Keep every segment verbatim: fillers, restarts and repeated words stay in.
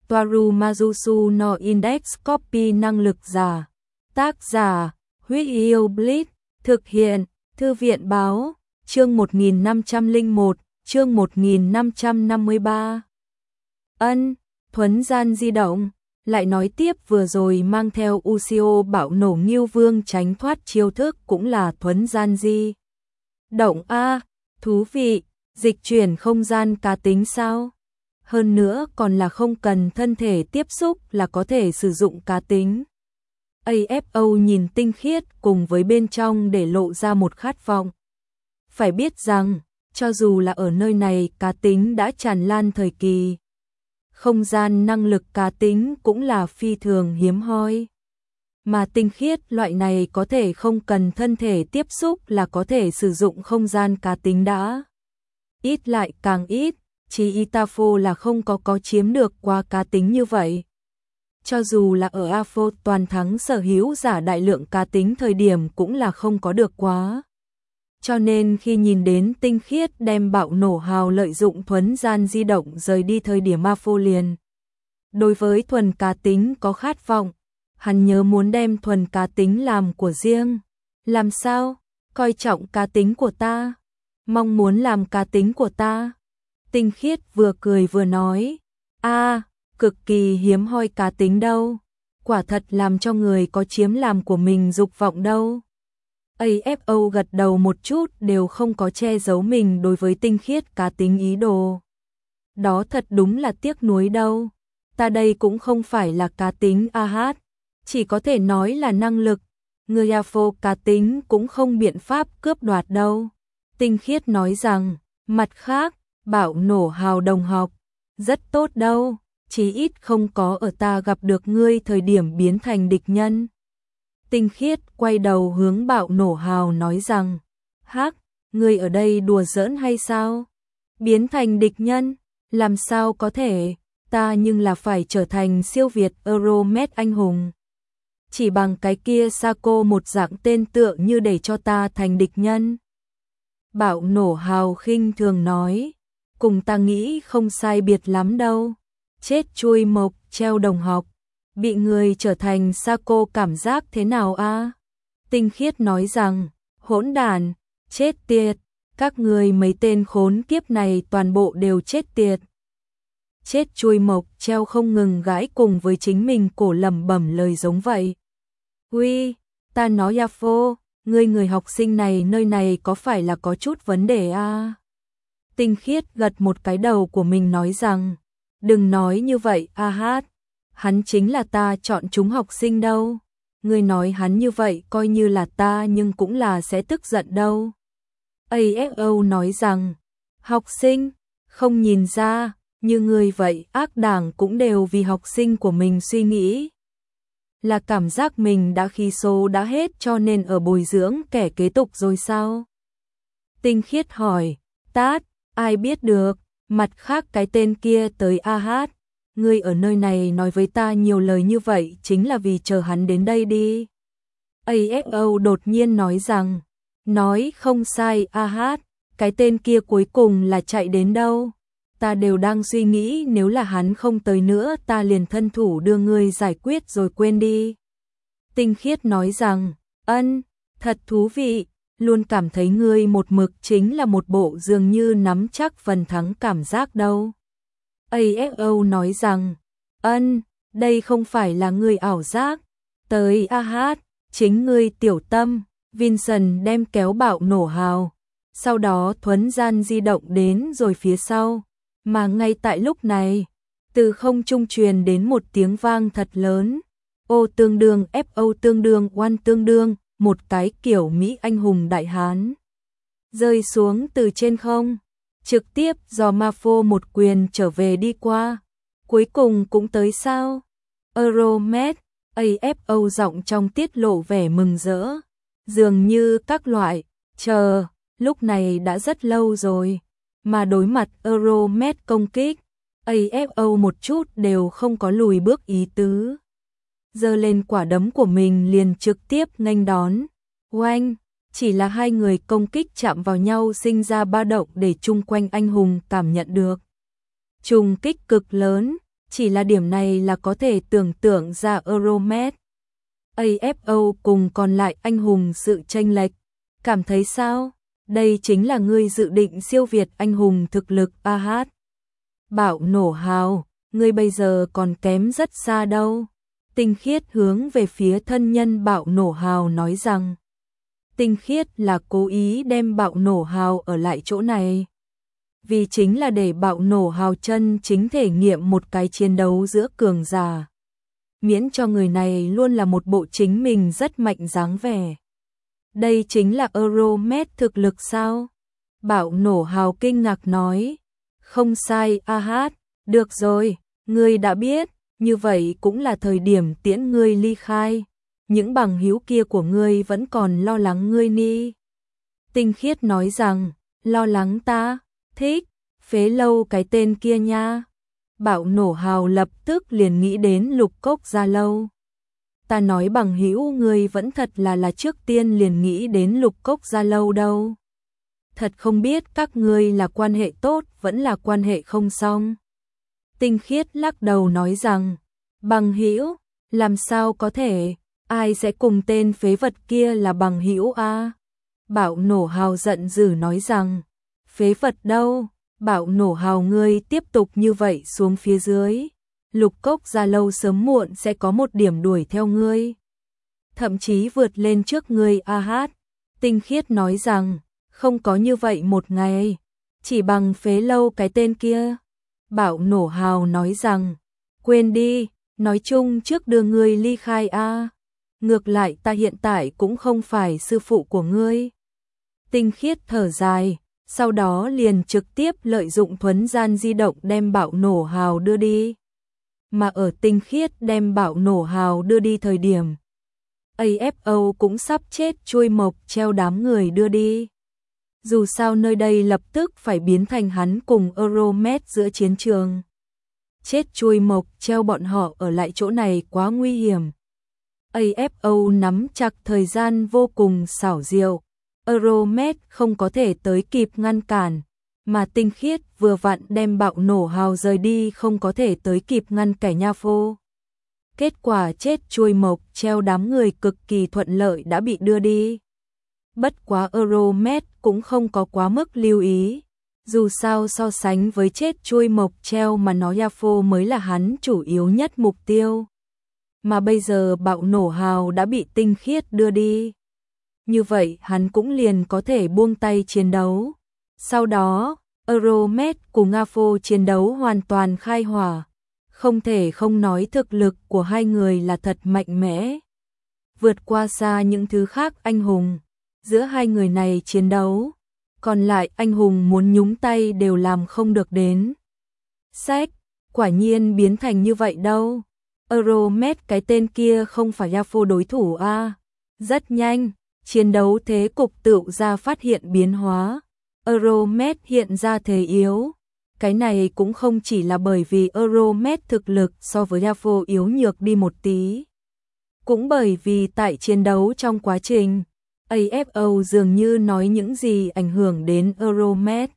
Toaru Majusu no Index Copy năng lực giả. Tác giả, Huyết Yêu Blitz, thực hiện, Thư viện báo, chương một nghìn năm trăm lẻ một, chương một nghìn năm trăm năm mươi ba. Ân, thuấn gian di động, lại nói tiếp vừa rồi mang theo Ushio bạo nổ Ngưu Vương tránh thoát chiêu thức cũng là thuấn gian di động a, thú vị, dịch chuyển không gian cá tính sao? Hơn nữa còn là không cần thân thể tiếp xúc là có thể sử dụng cá tính. a ép o nhìn tinh khiết cùng với bên trong để lộ ra một khát vọng. Phải biết rằng, cho dù là ở nơi này cá tính đã tràn lan thời kỳ, không gian năng lực cá tính cũng là phi thường hiếm hoi. Mà tinh khiết loại này có thể không cần thân thể tiếp xúc là có thể sử dụng không gian cá tính đã. Ít lại càng ít, chỉ Itafo là không có có chiếm được qua cá tính như vậy. Cho dù là ở a ép o toàn thắng sở hữu giả đại lượng cá tính thời điểm cũng là không có được quá. Cho nên khi nhìn đến tinh khiết đem bạo nổ hào lợi dụng thuấn gian di động rời đi thời điểm a ép o liền. Đối với thuần cá tính có khát vọng, hắn nhớ muốn đem thuần cá tính làm của riêng. Làm sao? Coi trọng cá tính của ta. Mong muốn làm cá tính của ta. Tinh khiết vừa cười vừa nói. a cực kỳ hiếm hoi cá tính đâu. Quả thật làm cho người có chiếm làm của mình dục vọng đâu. a ép o gật đầu một chút đều không có che giấu mình đối với tinh khiết cá tính ý đồ. Đó thật đúng là tiếc nuối đâu. Ta đây cũng không phải là cá tính a hát, chỉ có thể nói là năng lực. Người a ép o cá tính cũng không biện pháp cướp đoạt đâu. Tinh khiết nói rằng, mặt khác, bạo nổ hào đồng học, rất tốt đâu, chí ít không có ở ta gặp được ngươi thời điểm biến thành địch nhân. Tinh khiết quay đầu hướng bạo nổ hào nói rằng, hắc, ngươi ở đây đùa giỡn hay sao? Biến thành địch nhân, làm sao có thể, ta nhưng là phải trở thành siêu việt Euromed anh hùng. Chỉ bằng cái kia Sako một dạng tên tựa như để cho ta thành địch nhân. Bạo nổ hào khinh thường nói, cùng ta nghĩ không sai biệt lắm đâu. Chết chui mộc treo đồng học, bị người trở thành Sako cảm giác thế nào a? Tinh khiết nói rằng, hỗn đản, chết tiệt, các người mấy tên khốn kiếp này toàn bộ đều chết tiệt. Chết chui mộc treo không ngừng gãi cùng với chính mình cổ lẩm bẩm lời giống vậy. Uy, ta nói Yafo, ngươi người học sinh này nơi này có phải là có chút vấn đề a? Tinh khiết gật một cái đầu của mình nói rằng, đừng nói như vậy a hát, hắn chính là ta chọn chúng học sinh đâu. Ngươi nói hắn như vậy coi như là ta nhưng cũng là sẽ tức giận đâu. a ép o nói rằng, học sinh, không nhìn ra, như ngươi vậy ác đảng cũng đều vì học sinh của mình suy nghĩ. Là cảm giác mình đã khí số đã hết cho nên ở bồi dưỡng kẻ kế tục rồi sao? Tinh khiết hỏi, tát, ai biết được, mặt khác cái tên kia tới a hát, ngươi ở nơi này nói với ta nhiều lời như vậy chính là vì chờ hắn đến đây đi. a ép o đột nhiên nói rằng, nói không sai a hát, cái tên kia cuối cùng là chạy đến đâu? Ta đều đang suy nghĩ nếu là hắn không tới nữa ta liền thân thủ đưa ngươi giải quyết rồi quên đi. Tinh khiết nói rằng, ân, thật thú vị, luôn cảm thấy ngươi một mực chính là một bộ dường như nắm chắc phần thắng cảm giác đâu. a ép o nói rằng, ân, đây không phải là ngươi ảo giác, tới a hát, chính ngươi tiểu tâm. Vincent đem kéo bạo nổ hào, sau đó thuấn gian di động đến rồi phía sau. Mà ngay tại lúc này, từ không trung truyền đến một tiếng vang thật lớn. O tương đương ép o tương đương one tương đương, một cái kiểu Mỹ anh hùng đại hán. Rơi xuống từ trên không, trực tiếp do Mafo một quyền trở về đi qua. Cuối cùng cũng tới sao? Euromed, a ép o giọng trong tiết lộ vẻ mừng rỡ. Dường như các loại, chờ, lúc này đã rất lâu rồi. Mà đối mặt Euromed công kích, a ép o một chút đều không có lùi bước ý tứ. Giơ lên quả đấm của mình liền trực tiếp nghênh đón. Oanh, chỉ là hai người công kích chạm vào nhau sinh ra ba động để chung quanh anh hùng cảm nhận được. Trùng kích cực lớn, chỉ là điểm này là có thể tưởng tượng ra Euromed, a ép o cùng còn lại anh hùng sự chênh lệch. Cảm thấy sao? Đây chính là ngươi dự định siêu việt anh hùng thực lực a hát. Bạo nổ hào, ngươi bây giờ còn kém rất xa đâu. Tinh Khiết hướng về phía thân nhân Bạo nổ hào nói rằng, Tinh Khiết là cố ý đem Bạo nổ hào ở lại chỗ này. Vì chính là để Bạo nổ hào chân chính thể nghiệm một cái chiến đấu giữa cường giả. Miễn cho người này luôn là một bộ chính mình rất mạnh dáng vẻ. Đây chính là Euromed thực lực sao? Bạo nổ hào kinh ngạc nói. Không sai a hát, được rồi, ngươi đã biết, như vậy cũng là thời điểm tiễn ngươi ly khai. Những bằng hữu kia của ngươi vẫn còn lo lắng ngươi ni. Tinh Khiết nói rằng, lo lắng ta, thích, phế lâu cái tên kia nha. Bạo nổ hào lập tức liền nghĩ đến Lục Cốc Gia Lâu. Ta nói bằng hữu ngươi vẫn thật là là trước tiên liền nghĩ đến Lục Cốc Gia Lâu đâu. Thật không biết các ngươi là quan hệ tốt vẫn là quan hệ không xong. Tinh Khiết lắc đầu nói rằng, bằng hữu, làm sao có thể, ai sẽ cùng tên phế vật kia là bằng hữu a? Bạo nổ hào giận dữ nói rằng, phế vật đâu? Bạo nổ hào ngươi tiếp tục như vậy xuống phía dưới, Lục Cốc Gia Lâu sớm muộn sẽ có một điểm đuổi theo ngươi. Thậm chí vượt lên trước ngươi a hát. Tinh Khiết nói rằng, không có như vậy một ngày, chỉ bằng phế lâu cái tên kia. Bạo nổ hào nói rằng, quên đi, nói chung trước đưa ngươi ly khai a. Ngược lại ta hiện tại cũng không phải sư phụ của ngươi. Tinh Khiết thở dài. Sau đó liền trực tiếp lợi dụng thuấn gian di động đem Bạo nổ hào đưa đi. Mà ở Tinh Khiết đem Bạo nổ hào đưa đi thời điểm, a ép o cũng sắp chết chui mộc treo đám người đưa đi. Dù sao nơi đây lập tức phải biến thành hắn cùng Euromed giữa chiến trường. Chết chui mộc treo bọn họ ở lại chỗ này quá nguy hiểm. a ép o nắm chặt thời gian vô cùng xảo diệu. Euromed không có thể tới kịp ngăn cản, mà Tinh Khiết vừa vặn đem Bạo nổ hào rời đi không có thể tới kịp ngăn kẻ nha phô. Kết quả chết chui mộc treo đám người cực kỳ thuận lợi đã bị đưa đi. Bất quá Euromed cũng không có quá mức lưu ý. Dù sao so sánh với chết chui mộc treo mà nói nha phô mới là hắn chủ yếu nhất mục tiêu. Mà bây giờ Bạo nổ hào đã bị Tinh Khiết đưa đi. Như vậy hắn cũng liền có thể buông tay chiến đấu. Sau đó, Euromed cùng a ép o chiến đấu hoàn toàn khai hỏa. Không thể không nói thực lực của hai người là thật mạnh mẽ. Vượt qua xa những thứ khác anh hùng. Giữa hai người này chiến đấu, còn lại anh hùng muốn nhúng tay đều làm không được đến. Sách, quả nhiên biến thành như vậy đâu. Euromed cái tên kia không phải a ép o đối thủ a. À. Rất nhanh. Chiến đấu thế cục tựu ra phát hiện biến hóa. Euromed hiện ra thế yếu. Cái này cũng không chỉ là bởi vì Euromed thực lực so với a ép o yếu nhược đi một tí. Cũng bởi vì tại chiến đấu trong quá trình, a ép o dường như nói những gì ảnh hưởng đến Euromed.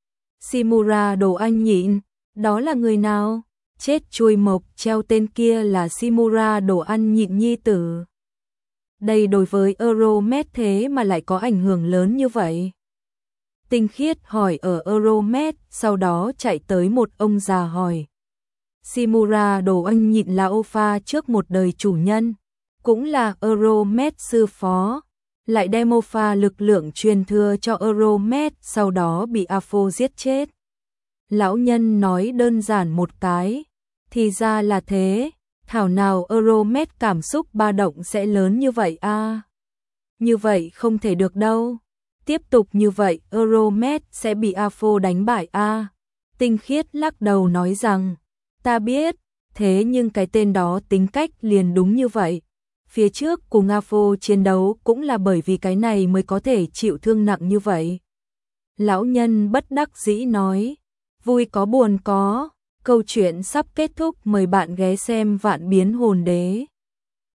Shimura đồ anh nhịn, đó là người nào? Chết chui mộc treo tên kia là Shimura đồ ăn nhịn nhi tử. Đây đối với Euromed thế mà lại có ảnh hưởng lớn như vậy. Tinh Khiết hỏi ở Euromed, sau đó chạy tới một ông già hỏi. Shimura đồ anh nhịn là Ofa trước một đời chủ nhân, cũng là Euromed sư phó, lại đem Ofa lực lượng truyền thừa cho Euromed, sau đó bị a ép o giết chết. Lão nhân nói đơn giản một cái, thì ra là thế. Thảo nào Euromed cảm xúc ba động sẽ lớn như vậy a? À? Như vậy không thể được đâu. Tiếp tục như vậy Euromed sẽ bị a ép o đánh bại a. À? Tinh Khiết lắc đầu nói rằng, ta biết, thế nhưng cái tên đó tính cách liền đúng như vậy. Phía trước cùng a ép o chiến đấu cũng là bởi vì cái này mới có thể chịu thương nặng như vậy. Lão nhân bất đắc dĩ nói, vui có buồn có. Câu chuyện sắp kết thúc, mời bạn ghé xem Vạn Biến Hồn Đế.